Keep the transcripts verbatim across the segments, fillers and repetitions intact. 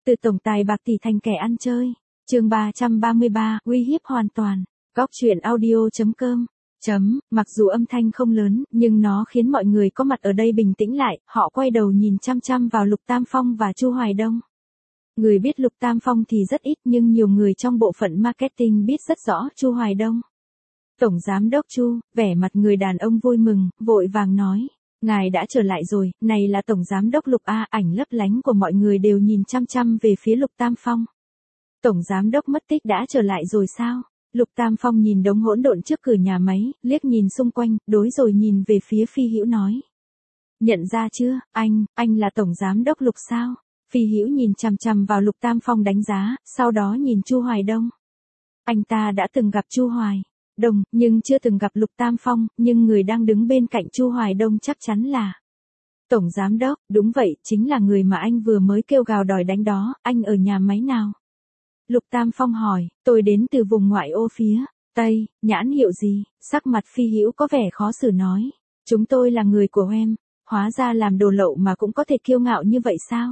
Từ tổng tài bạc tỷ thành kẻ ăn chơi. Chương ba trăm ba mươi ba, uy hiếp hoàn toàn. Góc truyện audio chấm com. Chấm, mặc dù âm thanh không lớn, nhưng nó khiến mọi người có mặt ở đây bình tĩnh lại, họ quay đầu nhìn chăm chăm vào Lục Tam Phong và Chu Hoài Đông. Người biết Lục Tam Phong thì rất ít, nhưng nhiều người trong bộ phận marketing biết rất rõ Chu Hoài Đông. Tổng giám đốc Chu, vẻ mặt người đàn ông vui mừng, vội vàng nói, ngài đã trở lại rồi, này là tổng giám đốc Lục A. Ảnh lấp lánh của mọi người đều nhìn chăm chăm về phía Lục Tam Phong. Tổng giám đốc mất tích đã trở lại rồi sao? Lục Tam Phong nhìn đống hỗn độn trước cửa nhà máy, liếc nhìn xung quanh, đối rồi nhìn về phía Phi Hữu nói. Nhận ra chưa, anh, anh là tổng giám đốc Lục sao? Phi Hữu nhìn chằm chằm vào Lục Tam Phong đánh giá, sau đó nhìn Chu Hoài Đông. Anh ta đã từng gặp Chu Hoài Đông, nhưng chưa từng gặp Lục Tam Phong, nhưng người đang đứng bên cạnh Chu Hoài Đông chắc chắn là tổng giám đốc. Đúng vậy, chính là người mà anh vừa mới kêu gào đòi đánh đó. Anh ở nhà máy nào? Lục Tam Phong hỏi. Tôi đến từ vùng ngoại ô phía Tây. Nhãn hiệu gì? Sắc mặt Phi Hữu có vẻ khó xử nói. Chúng tôi là người của em. Hóa ra làm đồ lậu mà cũng có thể kiêu ngạo như vậy sao?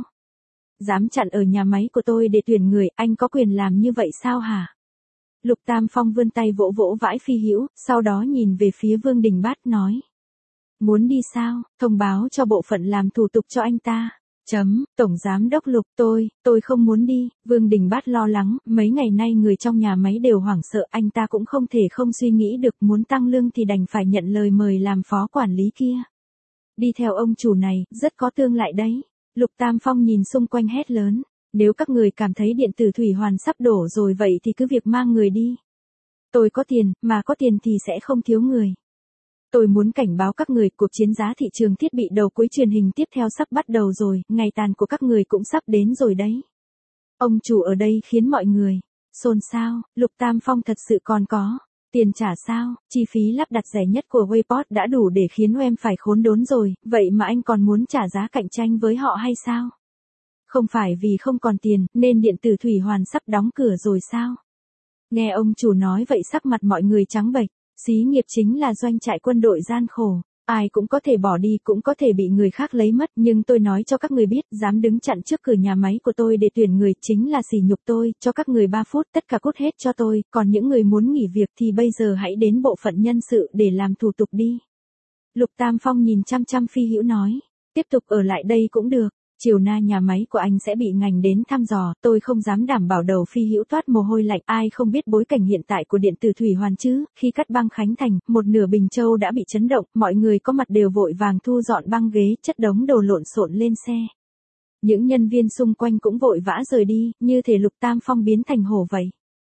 Dám chặn ở nhà máy của tôi để tuyển người, anh có quyền làm như vậy sao hả? Lục Tam Phong vươn tay vỗ vỗ vãi Phi Hữu, sau đó nhìn về phía Vương Đình Bát nói. Muốn đi sao? Thông báo cho bộ phận làm thủ tục cho anh ta. Chấm, tổng giám đốc Lục, tôi, tôi không muốn đi. Vương Đình Bát lo lắng, mấy ngày nay người trong nhà máy đều hoảng sợ, anh ta cũng không thể không suy nghĩ được, muốn tăng lương thì đành phải nhận lời mời làm phó quản lý kia. Đi theo ông chủ này, rất có tương lại đấy. Lục Tam Phong nhìn xung quanh hét lớn. Nếu các người cảm thấy điện tử thủy hoàn sắp đổ rồi vậy thì cứ việc mang người đi. Tôi có tiền, mà có tiền thì sẽ không thiếu người. Tôi muốn cảnh báo các người, cuộc chiến giá thị trường thiết bị đầu cuối truyền hình tiếp theo sắp bắt đầu rồi, ngày tàn của các người cũng sắp đến rồi đấy. Ông chủ ở đây khiến mọi người xôn xao. Lục Tam Phong thật sự còn có tiền trả sao? Chi phí lắp đặt rẻ nhất của Wayport đã đủ để khiến em phải khốn đốn rồi, vậy mà anh còn muốn trả giá cạnh tranh với họ hay sao? Không phải vì không còn tiền, nên điện tử thủy hoàn sắp đóng cửa rồi sao? Nghe ông chủ nói vậy sắc mặt mọi người trắng bệch. Xí nghiệp chính là doanh trại quân đội gian khổ. Ai cũng có thể bỏ đi, cũng có thể bị người khác lấy mất, nhưng tôi nói cho các người biết, dám đứng chặn trước cửa nhà máy của tôi để tuyển người chính là sỉ nhục tôi, cho các người ba phút, tất cả cút hết cho tôi, còn những người muốn nghỉ việc thì bây giờ hãy đến bộ phận nhân sự để làm thủ tục đi. Lục Tam Phong nhìn chăm chăm Phi Hữu nói, tiếp tục ở lại đây cũng được. Chiều nay nhà máy của anh sẽ bị ngành đến thăm dò, tôi không dám đảm bảo. Đầu Phi Hữu toát mồ hôi lạnh, ai không biết bối cảnh hiện tại của điện tử thủy hoàn chứ, khi cắt băng Khánh Thành, một nửa Bình Châu đã bị chấn động, mọi người có mặt đều vội vàng thu dọn băng ghế, chất đống đồ lộn xộn lên xe. Những nhân viên xung quanh cũng vội vã rời đi, như thể Lục Tam Phong biến thành hổ vậy.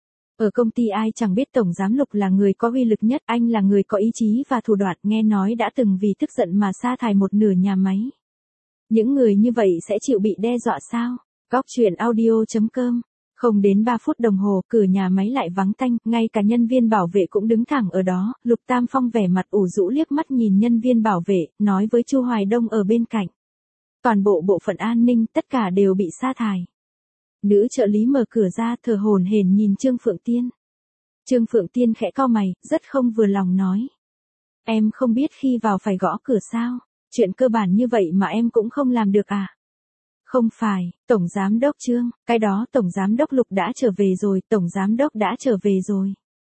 Ở công ty ai chẳng biết tổng giám Lục là người có uy lực nhất, anh là người có ý chí và thủ đoạn, nghe nói đã từng vì tức giận mà sa thải một nửa nhà máy. Những người như vậy sẽ chịu bị đe dọa sao? Góc truyện audio chấm com. Không đến ba phút đồng hồ, cửa nhà máy lại vắng tanh, ngay cả nhân viên bảo vệ cũng đứng thẳng ở đó. Lục Tam Phong vẻ mặt ủ rũ liếc mắt nhìn nhân viên bảo vệ, nói với Chu Hoài Đông ở bên cạnh. Toàn bộ bộ phận an ninh, tất cả đều bị sa thải. Nữ trợ lý mở cửa ra, thở hổn hển nhìn Trương Phượng Tiên. Trương Phượng Tiên khẽ cau mày, rất không vừa lòng nói. Em không biết khi vào phải gõ cửa sao? Chuyện cơ bản như vậy mà em cũng không làm được à? Không phải, Tổng Giám đốc Trương, cái đó Tổng Giám đốc Lục đã trở về rồi, Tổng Giám đốc đã trở về rồi.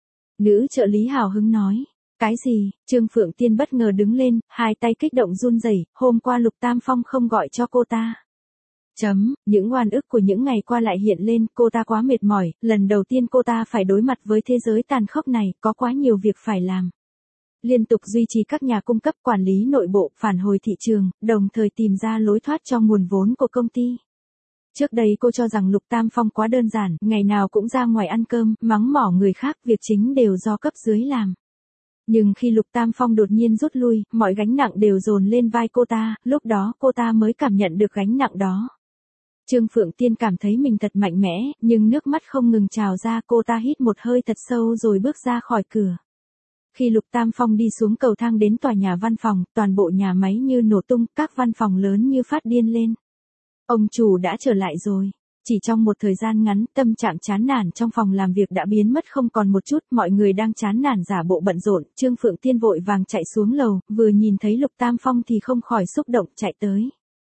Nữ trợ lý hào hứng nói. Cái gì? Trương Phượng Tiên bất ngờ đứng lên, hai tay kích động run rẩy. Hôm qua Lục Tam Phong không gọi cho cô ta. Chấm, những oan ức của những ngày qua lại hiện lên, cô ta quá mệt mỏi, lần đầu tiên cô ta phải đối mặt với thế giới tàn khốc này, có quá nhiều việc phải làm. Liên tục duy trì các nhà cung cấp, quản lý nội bộ, phản hồi thị trường, đồng thời tìm ra lối thoát cho nguồn vốn của công ty. Trước đây cô cho rằng Lục Tam Phong quá đơn giản, ngày nào cũng ra ngoài ăn cơm, mắng mỏ người khác, việc chính đều do cấp dưới làm. Nhưng khi Lục Tam Phong đột nhiên rút lui, mọi gánh nặng đều dồn lên vai cô ta, lúc đó cô ta mới cảm nhận được gánh nặng đó. Trương Phượng Tiên cảm thấy mình thật mạnh mẽ, nhưng nước mắt không ngừng trào ra, cô ta hít một hơi thật sâu rồi bước ra khỏi cửa. Khi Lục Tam Phong đi xuống cầu thang đến tòa nhà văn phòng, toàn bộ nhà máy như nổ tung, các văn phòng lớn như phát điên lên. Ông chủ đã trở lại rồi. Chỉ trong một thời gian ngắn, tâm trạng chán nản trong phòng làm việc đã biến mất không còn một chút, mọi người đang chán nản giả bộ bận rộn. Trương Phượng Tiên vội vàng chạy xuống lầu, vừa nhìn thấy Lục Tam Phong thì không khỏi xúc động chạy tới.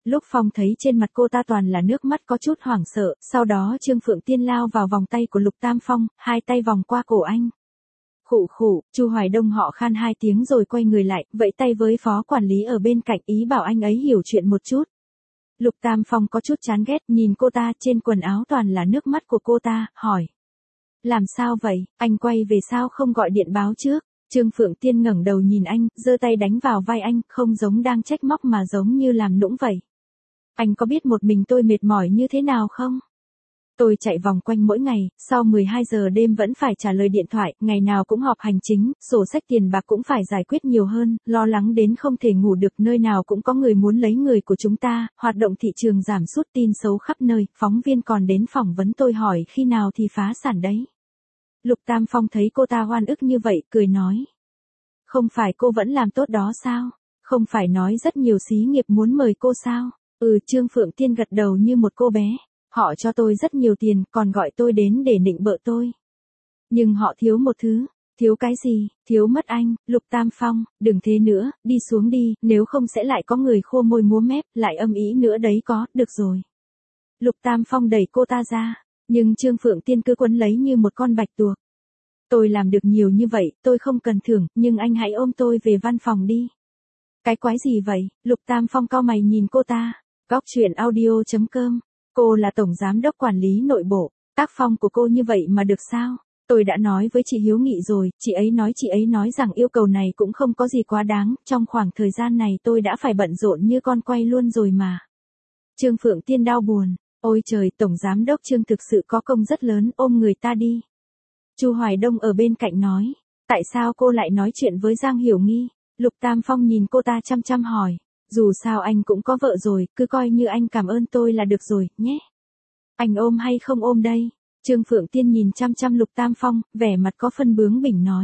Lúc Phong thấy trên mặt cô ta toàn là nước mắt có chút hoảng sợ, sau đó Trương Phượng Tiên lao vào vòng tay của Lục Tam Phong, hai tay vòng qua cổ anh. Khụ khụ, Chu Hoài Đông họ khan hai tiếng rồi quay người lại, vẫy tay với phó quản lý ở bên cạnh ý bảo anh ấy hiểu chuyện một chút. Lục Tam Phong có chút chán ghét nhìn cô ta, trên quần áo toàn là nước mắt của cô ta, hỏi. Làm sao vậy, anh quay về sao không gọi điện báo trước? Trương Phượng Tiên ngẩng đầu nhìn anh, giơ tay đánh vào vai anh, không giống đang trách móc mà giống như làm nũng vậy. Anh có biết một mình tôi mệt mỏi như thế nào không? Tôi chạy vòng quanh mỗi ngày, sau mười hai giờ đêm vẫn phải trả lời điện thoại, ngày nào cũng họp hành chính, sổ sách tiền bạc cũng phải giải quyết nhiều hơn, lo lắng đến không thể ngủ được, nơi nào cũng có người muốn lấy người của chúng ta, hoạt động thị trường giảm sút, tin xấu khắp nơi, phóng viên còn đến phỏng vấn tôi hỏi khi nào thì phá sản đấy. Lục Tam Phong thấy cô ta oan ức như vậy, cười nói. Không phải cô vẫn làm tốt đó sao? Không phải nói rất nhiều xí nghiệp muốn mời cô sao? Ừ, Trương Phượng Tiên gật đầu như một cô bé. Họ cho tôi rất nhiều tiền, còn gọi tôi đến để nịnh bợ tôi. Nhưng họ thiếu một thứ. Thiếu cái gì? Thiếu mất anh. Lục Tam Phong, đừng thế nữa, đi xuống đi, nếu không sẽ lại có người khô môi múa mép, lại âm ý nữa đấy có, được rồi. Lục Tam Phong đẩy cô ta ra, nhưng Trương Phượng Tiên cứ quấn lấy như một con bạch tuộc. Tôi làm được nhiều như vậy, tôi không cần thưởng, nhưng anh hãy ôm tôi về văn phòng đi. Cái quái gì vậy? Lục Tam Phong cau mày nhìn cô ta. Góc truyện audio chấm com. Cô là tổng giám đốc quản lý nội bộ, tác phong của cô như vậy mà được sao? Tôi đã nói với chị Hiếu Nghị rồi, chị ấy nói chị ấy nói rằng yêu cầu này cũng không có gì quá đáng, trong khoảng thời gian này tôi đã phải bận rộn như con quay luôn rồi mà. Trương Phượng Tiên đau buồn, ôi trời, tổng giám đốc Trương thực sự có công rất lớn, ôm người ta đi. Chu Hoài Đông ở bên cạnh nói, tại sao cô lại nói chuyện với Giang Hiểu Nghi? Lục Tam Phong nhìn cô ta chăm chăm hỏi. Dù sao anh cũng có vợ rồi, cứ coi như anh cảm ơn tôi là được rồi, nhé. Anh ôm hay không ôm đây? Trương Phượng Tiên nhìn chăm chăm Lục Tam Phong, vẻ mặt có phân bướng bỉnh nói.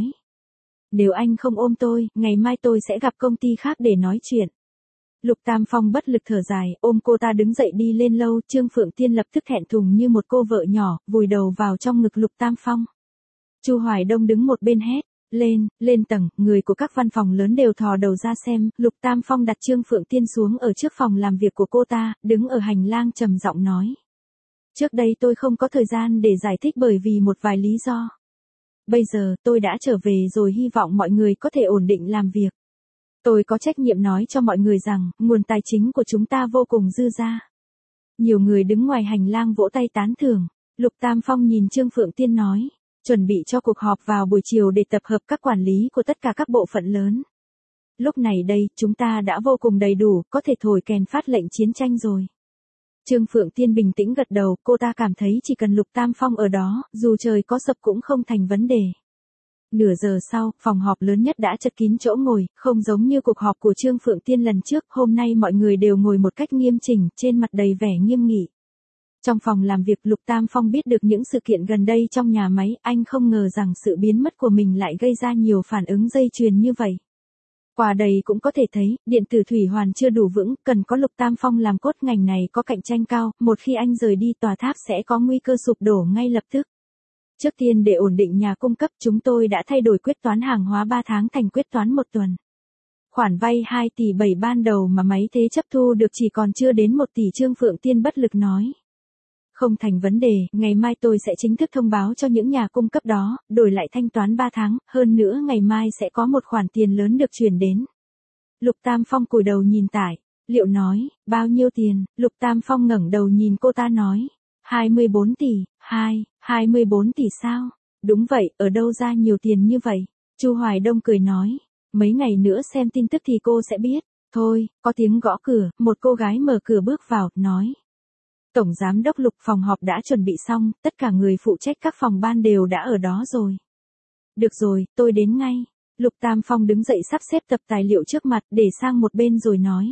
Nếu anh không ôm tôi, ngày mai tôi sẽ gặp công ty khác để nói chuyện. Lục Tam Phong bất lực thở dài, ôm cô ta đứng dậy đi lên lâu, Trương Phượng Tiên lập tức thẹn thùng như một cô vợ nhỏ, vùi đầu vào trong ngực Lục Tam Phong. Chu Hoài Đông đứng một bên hét. Lên, lên tầng, người của các văn phòng lớn đều thò đầu ra xem, Lục Tam Phong đặt Trương Phượng Tiên xuống ở trước phòng làm việc của cô ta, đứng ở hành lang trầm giọng nói. Trước đây tôi không có thời gian để giải thích bởi vì một vài lý do. Bây giờ, tôi đã trở về rồi, hy vọng mọi người có thể ổn định làm việc. Tôi có trách nhiệm nói cho mọi người rằng, nguồn tài chính của chúng ta vô cùng dư dả. Nhiều người đứng ngoài hành lang vỗ tay tán thưởng, Lục Tam Phong nhìn Trương Phượng Tiên nói. Chuẩn bị cho cuộc họp vào buổi chiều để tập hợp các quản lý của tất cả các bộ phận lớn. Lúc này đây, chúng ta đã vô cùng đầy đủ, có thể thổi kèn phát lệnh chiến tranh rồi. Trương Phượng Tiên bình tĩnh gật đầu, cô ta cảm thấy chỉ cần Lục Tam Phong ở đó, dù trời có sập cũng không thành vấn đề. Nửa giờ sau, phòng họp lớn nhất đã chật kín chỗ ngồi, không giống như cuộc họp của Trương Phượng Tiên lần trước, hôm nay mọi người đều ngồi một cách nghiêm chỉnh, trên mặt đầy vẻ nghiêm nghị. Trong phòng làm việc, Lục Tam Phong biết được những sự kiện gần đây trong nhà máy, anh không ngờ rằng sự biến mất của mình lại gây ra nhiều phản ứng dây chuyền như vậy. Qua đây cũng có thể thấy, điện tử thủy hoàn chưa đủ vững, cần có Lục Tam Phong làm cốt, ngành này có cạnh tranh cao, một khi anh rời đi tòa tháp sẽ có nguy cơ sụp đổ ngay lập tức. Trước tiên để ổn định nhà cung cấp, chúng tôi đã thay đổi quyết toán hàng hóa ba tháng thành quyết toán một tuần. Khoản vay hai tỷ bảy ban đầu mà máy thế chấp thu được chỉ còn chưa đến một tỷ, Trương Phượng Tiên bất lực nói. Không thành vấn đề, ngày mai tôi sẽ chính thức thông báo cho những nhà cung cấp đó, đổi lại thanh toán ba tháng, hơn nữa ngày mai sẽ có một khoản tiền lớn được chuyển đến. Lục Tam Phong cúi đầu nhìn Tải, Liệu nói, bao nhiêu tiền? Lục Tam Phong ngẩng đầu nhìn cô ta nói, hai mươi bốn tỷ, hai, hai mươi bốn tỷ sao? Đúng vậy, ở đâu ra nhiều tiền như vậy? Chu Hoài Đông cười nói, mấy ngày nữa xem tin tức thì cô sẽ biết. Thôi, có tiếng gõ cửa, một cô gái mở cửa bước vào, nói. Tổng giám đốc Lục, phòng họp đã chuẩn bị xong, tất cả người phụ trách các phòng ban đều đã ở đó rồi. Được rồi, tôi đến ngay. Lục Tam Phong đứng dậy sắp xếp tập tài liệu trước mặt, để sang một bên rồi nói.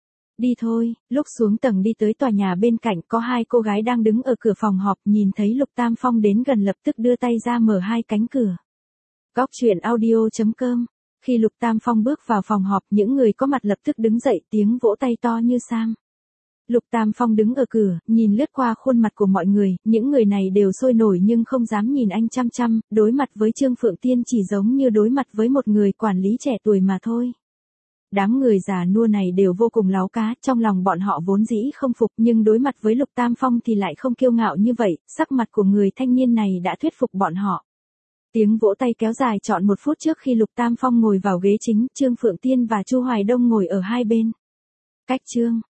Đi thôi, lúc xuống tầng đi tới tòa nhà bên cạnh có hai cô gái đang đứng ở cửa phòng họp, nhìn thấy Lục Tam Phong đến gần lập tức đưa tay ra mở hai cánh cửa. Góc truyện audio chấm com. Khi Lục Tam Phong bước vào phòng họp, những người có mặt lập tức đứng dậy, tiếng vỗ tay to như sam. Lục Tam Phong đứng ở cửa, nhìn lướt qua khuôn mặt của mọi người, những người này đều sôi nổi nhưng không dám nhìn anh chăm chăm, đối mặt với Trương Phượng Tiên chỉ giống như đối mặt với một người quản lý trẻ tuổi mà thôi. Đám người già nua này đều vô cùng láo cá, trong lòng bọn họ vốn dĩ không phục nhưng đối mặt với Lục Tam Phong thì lại không kiêu ngạo như vậy, sắc mặt của người thanh niên này đã thuyết phục bọn họ. Tiếng vỗ tay kéo dài trọn một phút trước khi Lục Tam Phong ngồi vào ghế chính, Trương Phượng Tiên và Chu Hoài Đông ngồi ở hai bên. Cách Trương